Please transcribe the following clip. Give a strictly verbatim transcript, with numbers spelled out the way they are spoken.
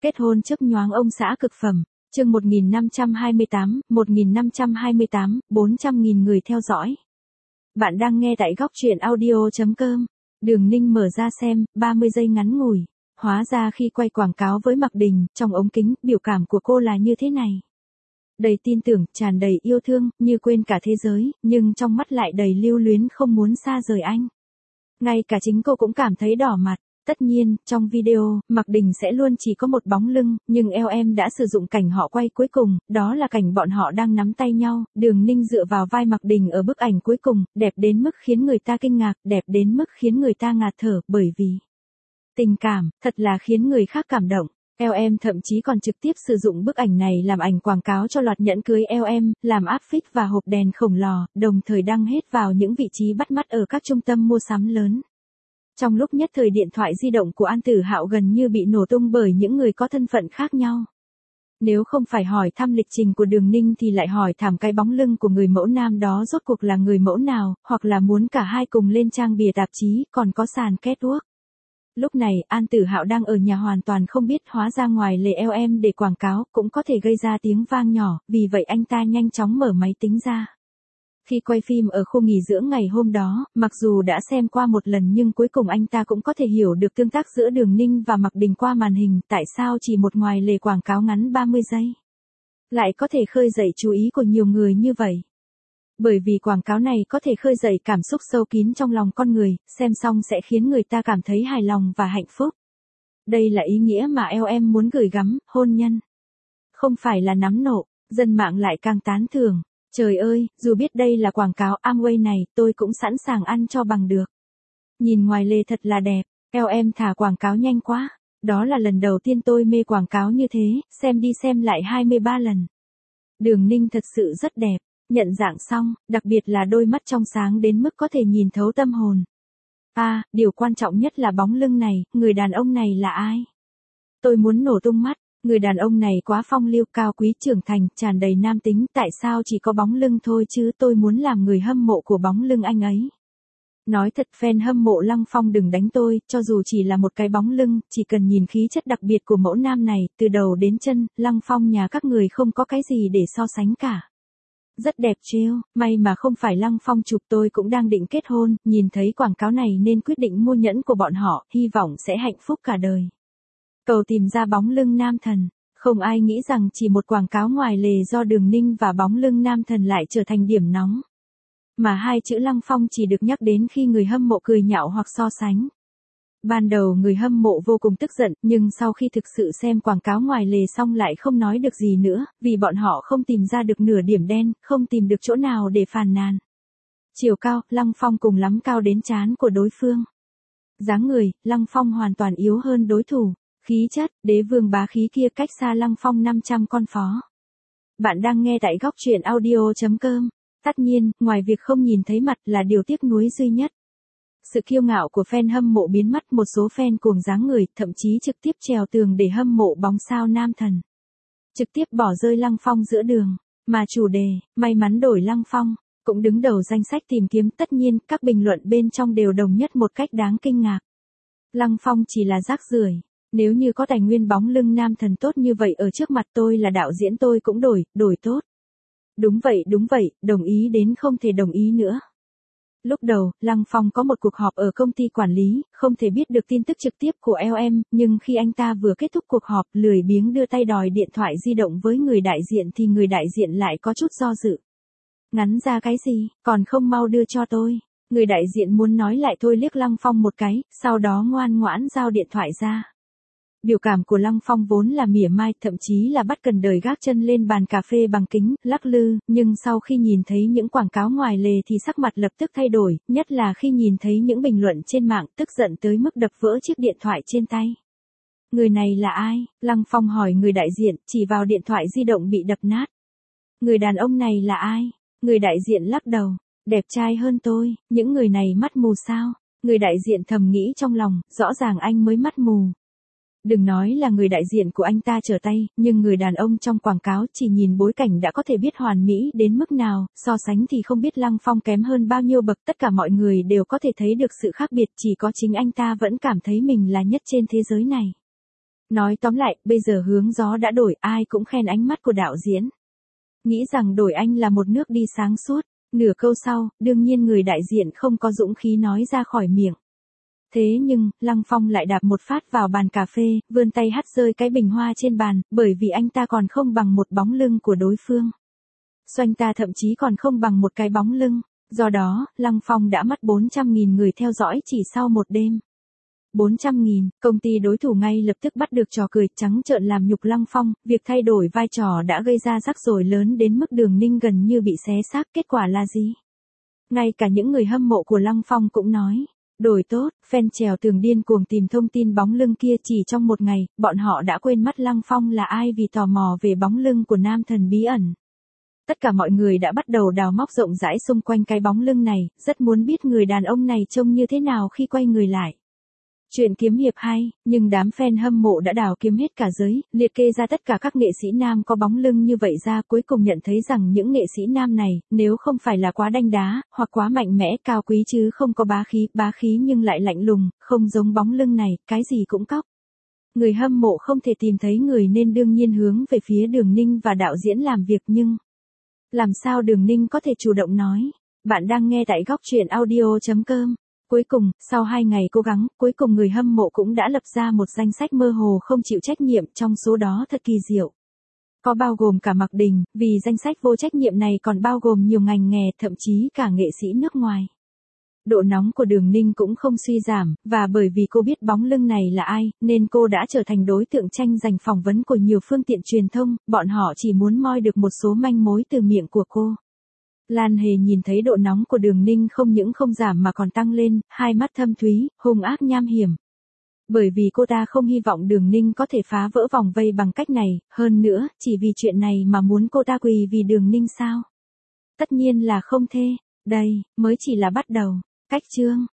Kết hôn chớp nhoáng ông xã cực phẩm, chương một nghìn năm trăm hai mươi tám, một nghìn năm trăm hai mươi tám, bốn trăm nghìn người theo dõi. Bạn đang nghe tại góc truyện audio chấm com. Đường Ninh mở ra xem, ba mươi giây ngắn ngủi. Hóa ra khi quay quảng cáo với Mạc Đình, trong ống kính, biểu cảm của cô là như thế này. Đầy tin tưởng, tràn đầy yêu thương, như quên cả thế giới, nhưng trong mắt lại đầy lưu luyến không muốn xa rời anh. Ngay cả chính cô cũng cảm thấy đỏ mặt. Tất nhiên, trong video, Mạc Đình sẽ luôn chỉ có một bóng lưng, nhưng eo em đã sử dụng cảnh họ quay cuối cùng, đó là cảnh bọn họ đang nắm tay nhau, Đường Ninh dựa vào vai Mạc Đình ở bức ảnh cuối cùng, đẹp đến mức khiến người ta kinh ngạc, đẹp đến mức khiến người ta ngạt thở, bởi vì tình cảm, thật là khiến người khác cảm động. eo em thậm chí còn trực tiếp sử dụng bức ảnh này làm ảnh quảng cáo cho loạt nhẫn cưới eo em, làm áp phích và hộp đèn khổng lồ, đồng thời đăng hết vào những vị trí bắt mắt ở các trung tâm mua sắm lớn. Trong lúc nhất thời điện thoại di động của An Tử Hạo gần như bị nổ tung bởi những người có thân phận khác nhau. Nếu không phải hỏi thăm lịch trình của Đường Ninh thì lại hỏi thảm cái bóng lưng của người mẫu nam đó rốt cuộc là người mẫu nào, hoặc là muốn cả hai cùng lên trang bìa tạp chí, còn có sàn catwalk. Lúc này, An Tử Hạo đang ở nhà hoàn toàn không biết, hóa ra ngoài lề eo em để quảng cáo cũng có thể gây ra tiếng vang nhỏ, vì vậy anh ta nhanh chóng mở máy tính ra. Khi quay phim ở khu nghỉ dưỡng ngày hôm đó, mặc dù đã xem qua một lần nhưng cuối cùng anh ta cũng có thể hiểu được tương tác giữa Đường Ninh và Mạc Đình qua màn hình, tại sao chỉ một ngoài lề quảng cáo ngắn ba mươi giây lại có thể khơi dậy chú ý của nhiều người như vậy. Bởi vì quảng cáo này có thể khơi dậy cảm xúc sâu kín trong lòng con người, xem xong sẽ khiến người ta cảm thấy hài lòng và hạnh phúc. Đây là ý nghĩa mà eo em muốn gửi gắm, hôn nhân. Không phải là nắm nộ, dân mạng lại càng tán thưởng. Trời ơi, dù biết đây là quảng cáo Amway này, tôi cũng sẵn sàng ăn cho bằng được. Nhìn ngoài lề thật là đẹp, eo em thả quảng cáo nhanh quá. Đó là lần đầu tiên tôi mê quảng cáo như thế, xem đi xem lại hai mươi ba lần. Đường Ninh thật sự rất đẹp, nhận dạng xong, đặc biệt là đôi mắt trong sáng đến mức có thể nhìn thấu tâm hồn. À, điều quan trọng nhất là bóng lưng này, người đàn ông này là ai? Tôi muốn nổ tung mắt. Người đàn ông này quá phong lưu, cao quý, trưởng thành, tràn đầy nam tính, tại sao chỉ có bóng lưng thôi chứ, tôi muốn làm người hâm mộ của bóng lưng anh ấy. Nói thật, fan hâm mộ Lăng Phong đừng đánh tôi, cho dù chỉ là một cái bóng lưng, chỉ cần nhìn khí chất đặc biệt của mẫu nam này, từ đầu đến chân, Lăng Phong nhà các người không có cái gì để so sánh cả. Rất đẹp trêu, may mà không phải Lăng Phong chụp, tôi cũng đang định kết hôn, nhìn thấy quảng cáo này nên quyết định mua nhẫn của bọn họ, hy vọng sẽ hạnh phúc cả đời. Cầu tìm ra bóng lưng nam thần, không ai nghĩ rằng chỉ một quảng cáo ngoài lề do Đường Ninh và bóng lưng nam thần lại trở thành điểm nóng. Mà hai chữ Lăng Phong chỉ được nhắc đến khi người hâm mộ cười nhạo hoặc so sánh. Ban đầu người hâm mộ vô cùng tức giận, nhưng sau khi thực sự xem quảng cáo ngoài lề xong lại không nói được gì nữa, vì bọn họ không tìm ra được nửa điểm đen, không tìm được chỗ nào để phàn nàn. Chiều cao, Lăng Phong cùng lắm cao đến trán của đối phương. Dáng người, Lăng Phong hoàn toàn yếu hơn đối thủ. Khí chất, đế vương bá khí kia cách xa Lăng Phong năm trăm con phó. Bạn đang nghe tại góc truyện audio chấm com. Tất nhiên, ngoài việc không nhìn thấy mặt là điều tiếc nuối duy nhất. Sự kiêu ngạo của fan hâm mộ biến mất, một số fan cuồng dáng người, thậm chí trực tiếp trèo tường để hâm mộ bóng sao nam thần. Trực tiếp bỏ rơi Lăng Phong giữa đường, mà chủ đề, may mắn đổi Lăng Phong, cũng đứng đầu danh sách tìm kiếm. Tất nhiên, các bình luận bên trong đều đồng nhất một cách đáng kinh ngạc. Lăng Phong chỉ là rác rưởi. Nếu như có tài nguyên bóng lưng nam thần tốt như vậy ở trước mặt tôi là đạo diễn tôi cũng đổi, đổi tốt. Đúng vậy, đúng vậy, đồng ý đến không thể đồng ý nữa. Lúc đầu, Lăng Phong có một cuộc họp ở công ty quản lý, không thể biết được tin tức trực tiếp của eo em, nhưng khi anh ta vừa kết thúc cuộc họp, lười biếng đưa tay đòi điện thoại di động với người đại diện thì người đại diện lại có chút do dự. Ngắn ra cái gì, còn không mau đưa cho tôi. Người đại diện muốn nói lại thôi, liếc Lăng Phong một cái, sau đó ngoan ngoãn giao điện thoại ra. Biểu cảm của Lăng Phong vốn là mỉa mai, thậm chí là bắt cần đời gác chân lên bàn cà phê bằng kính, lắc lư, nhưng sau khi nhìn thấy những quảng cáo ngoài lề thì sắc mặt lập tức thay đổi, nhất là khi nhìn thấy những bình luận trên mạng, tức giận tới mức đập vỡ chiếc điện thoại trên tay. Người này là ai? Lăng Phong hỏi người đại diện, chỉ vào điện thoại di động bị đập nát. Người đàn ông này là ai? Người đại diện lắc đầu, đẹp trai hơn tôi, những người này mắt mù sao? Người đại diện thầm nghĩ trong lòng, rõ ràng anh mới mắt mù. Đừng nói là người đại diện của anh ta trở tay, nhưng người đàn ông trong quảng cáo chỉ nhìn bối cảnh đã có thể biết hoàn mỹ đến mức nào, so sánh thì không biết Lăng Phong kém hơn bao nhiêu bậc, tất cả mọi người đều có thể thấy được sự khác biệt, chỉ có chính anh ta vẫn cảm thấy mình là nhất trên thế giới này. Nói tóm lại, bây giờ hướng gió đã đổi, ai cũng khen ánh mắt của đạo diễn. Nghĩ rằng đổi anh là một nước đi sáng suốt, nửa câu sau, đương nhiên người đại diện không có dũng khí nói ra khỏi miệng. Thế nhưng, Lăng Phong lại đạp một phát vào bàn cà phê, vươn tay hắt rơi cái bình hoa trên bàn, bởi vì anh ta còn không bằng một bóng lưng của đối phương. Doanh ta thậm chí còn không bằng một cái bóng lưng, do đó, Lăng Phong đã mất bốn trăm nghìn người theo dõi chỉ sau một đêm. bốn trăm nghìn, công ty đối thủ ngay lập tức bắt được trò cười trắng trợn làm nhục Lăng Phong, việc thay đổi vai trò đã gây ra rắc rối lớn đến mức Đường Ninh gần như bị xé xác, kết quả là gì? Ngay cả những người hâm mộ của Lăng Phong cũng nói, đổi tốt, fan trèo tường điên cuồng tìm thông tin bóng lưng kia chỉ trong một ngày, bọn họ đã quên mất Lăng Phong là ai vì tò mò về bóng lưng của nam thần bí ẩn. Tất cả mọi người đã bắt đầu đào móc rộng rãi xung quanh cái bóng lưng này, rất muốn biết người đàn ông này trông như thế nào khi quay người lại. Chuyện kiếm hiệp hay, nhưng đám fan hâm mộ đã đào kiếm hết cả giới, liệt kê ra tất cả các nghệ sĩ nam có bóng lưng như vậy ra, cuối cùng nhận thấy rằng những nghệ sĩ nam này, nếu không phải là quá đanh đá, hoặc quá mạnh mẽ cao quý chứ không có bá khí, bá khí nhưng lại lạnh lùng, không giống bóng lưng này, cái gì cũng cóc. Người hâm mộ không thể tìm thấy người nên đương nhiên hướng về phía Đường Ninh và đạo diễn làm việc nhưng... Làm sao Đường Ninh có thể chủ động nói? Bạn đang nghe tại góc truyện audio chấm com. Cuối cùng, sau hai ngày cố gắng, cuối cùng người hâm mộ cũng đã lập ra một danh sách mơ hồ không chịu trách nhiệm, trong số đó thật kỳ diệu. Có bao gồm cả Mạc Đình, vì danh sách vô trách nhiệm này còn bao gồm nhiều ngành nghề, thậm chí cả nghệ sĩ nước ngoài. Độ nóng của Đường Ninh cũng không suy giảm, và bởi vì cô biết bóng lưng này là ai, nên cô đã trở thành đối tượng tranh giành phỏng vấn của nhiều phương tiện truyền thông, bọn họ chỉ muốn moi được một số manh mối từ miệng của cô. Lan Hề nhìn thấy độ nóng của Đường Ninh không những không giảm mà còn tăng lên, hai mắt thâm thúy, hung ác nham hiểm. Bởi vì cô ta không hy vọng Đường Ninh có thể phá vỡ vòng vây bằng cách này, hơn nữa, chỉ vì chuyện này mà muốn cô ta quỳ vì Đường Ninh sao? Tất nhiên là không thể, đây, mới chỉ là bắt đầu. Cách chương